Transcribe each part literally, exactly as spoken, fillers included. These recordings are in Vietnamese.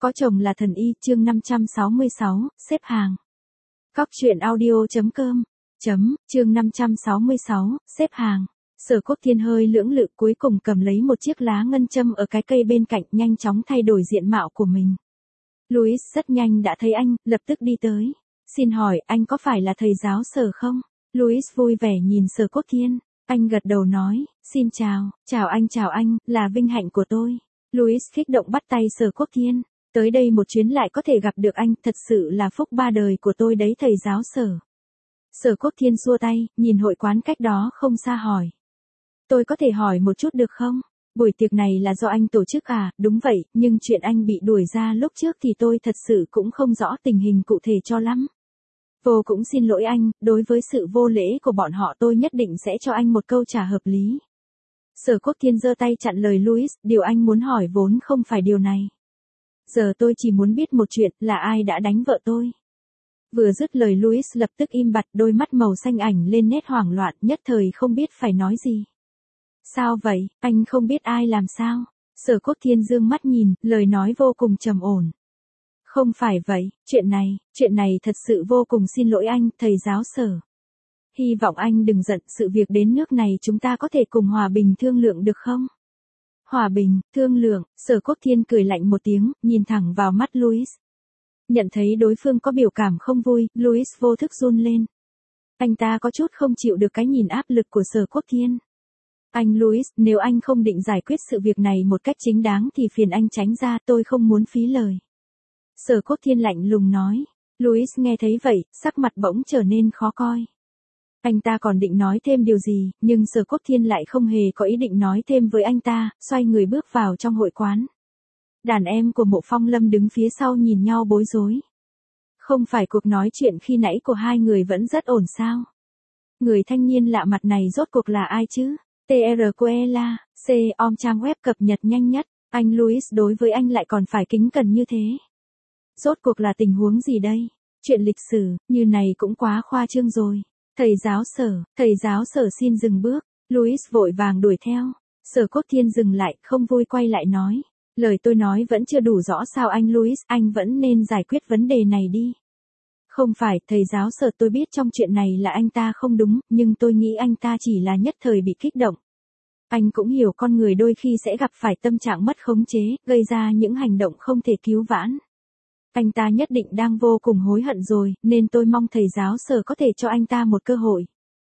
Có chồng là thần y, chương năm trăm sáu mươi sáu, xếp hàng. Cóc truyện audio chấm com. Chấm, chương năm trăm sáu mươi sáu, xếp hàng. Sở Quốc Thiên hơi lưỡng lự cuối cùng cầm lấy một chiếc lá ngân châm ở cái cây bên cạnh, nhanh chóng thay đổi diện mạo của mình. Louis rất nhanh đã thấy anh, lập tức đi tới. Xin hỏi, anh có phải là thầy giáo Sở không? Louis vui vẻ nhìn Sở Quốc Thiên. Anh gật đầu nói, xin chào, chào anh chào anh, là vinh hạnh của tôi. Louis kích động bắt tay Sở Quốc Thiên. Tới đây một chuyến lại có thể gặp được anh, thật sự là phúc ba đời của tôi đấy thầy giáo Sở. Sở Quốc Thiên xua tay, nhìn hội quán cách đó không xa hỏi. Tôi có thể hỏi một chút được không? Buổi tiệc này là do anh tổ chức à? Đúng vậy, nhưng chuyện anh bị đuổi ra lúc trước thì tôi thật sự cũng không rõ tình hình cụ thể cho lắm. Vô cũng xin lỗi anh, đối với sự vô lễ của bọn họ tôi nhất định sẽ cho anh một câu trả hợp lý. Sở Quốc Thiên giơ tay chặn lời Louis, điều anh muốn hỏi vốn không phải điều này. Giờ tôi chỉ muốn biết một chuyện, là ai đã đánh vợ tôi. Vừa dứt lời Louis lập tức im bặt, đôi mắt màu xanh ảnh lên nét hoảng loạn, nhất thời không biết phải nói gì. Sao vậy, anh không biết ai làm sao? Sở Quốc Thiên dương mắt nhìn, lời nói vô cùng trầm ổn. Không phải vậy, chuyện này, chuyện này thật sự vô cùng xin lỗi anh, thầy giáo Sở. Hy vọng anh đừng giận, sự việc đến nước này chúng ta có thể cùng hòa bình thương lượng được không? Hòa bình, thương lượng, Sở Quốc Thiên cười lạnh một tiếng, nhìn thẳng vào mắt Louis. Nhận thấy đối phương có biểu cảm không vui, Louis vô thức run lên. Anh ta có chút không chịu được cái nhìn áp lực của Sở Quốc Thiên. Anh Louis, nếu anh không định giải quyết sự việc này một cách chính đáng thì phiền anh tránh ra, tôi không muốn phí lời. Sở Quốc Thiên lạnh lùng nói. Louis nghe thấy vậy, sắc mặt bỗng trở nên khó coi. Anh ta còn định nói thêm điều gì, nhưng Sở Quốc Thiên lại không hề có ý định nói thêm với anh ta, xoay người bước vào trong hội quán. Đàn em của Mộ Phong Lâm đứng phía sau nhìn nhau bối rối. Không phải cuộc nói chuyện khi nãy của hai người vẫn rất ổn sao? Người thanh niên lạ mặt này rốt cuộc là ai chứ? tê rờ Coela, C, om trang web cập nhật nhanh nhất, anh Louis đối với anh lại còn phải kính cẩn như thế. Rốt cuộc là tình huống gì đây? Chuyện lịch sử, như này cũng quá khoa trương rồi. Thầy giáo Sở, thầy giáo Sở xin dừng bước, Louis vội vàng đuổi theo. Sở Quốc Thiên dừng lại, không vui quay lại nói. Lời tôi nói vẫn chưa đủ rõ sao anh Louis, anh vẫn nên giải quyết vấn đề này đi. Không phải, thầy giáo Sở, tôi biết trong chuyện này là anh ta không đúng, nhưng tôi nghĩ anh ta chỉ là nhất thời bị kích động. Anh cũng hiểu con người đôi khi sẽ gặp phải tâm trạng mất khống chế, gây ra những hành động không thể cứu vãn. Anh ta nhất định đang vô cùng hối hận rồi, nên tôi mong thầy giáo Sở có thể cho anh ta một cơ hội.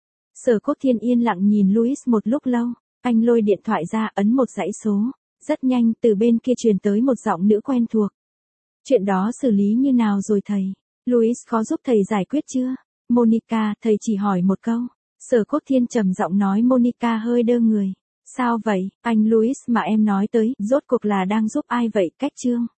Sở Quốc Thiên yên lặng nhìn Louis một lúc lâu, anh lôi điện thoại ra ấn một dãy số. Rất nhanh, từ bên kia truyền tới một giọng nữ quen thuộc. Chuyện đó xử lý như nào rồi thầy? Louis có giúp thầy giải quyết chưa? Monica, thầy chỉ hỏi một câu. Sở Quốc Thiên trầm giọng nói. Monica hơi đơ người. Sao vậy, anh Louis mà em nói tới, rốt cuộc là đang giúp ai vậy? Cách chương.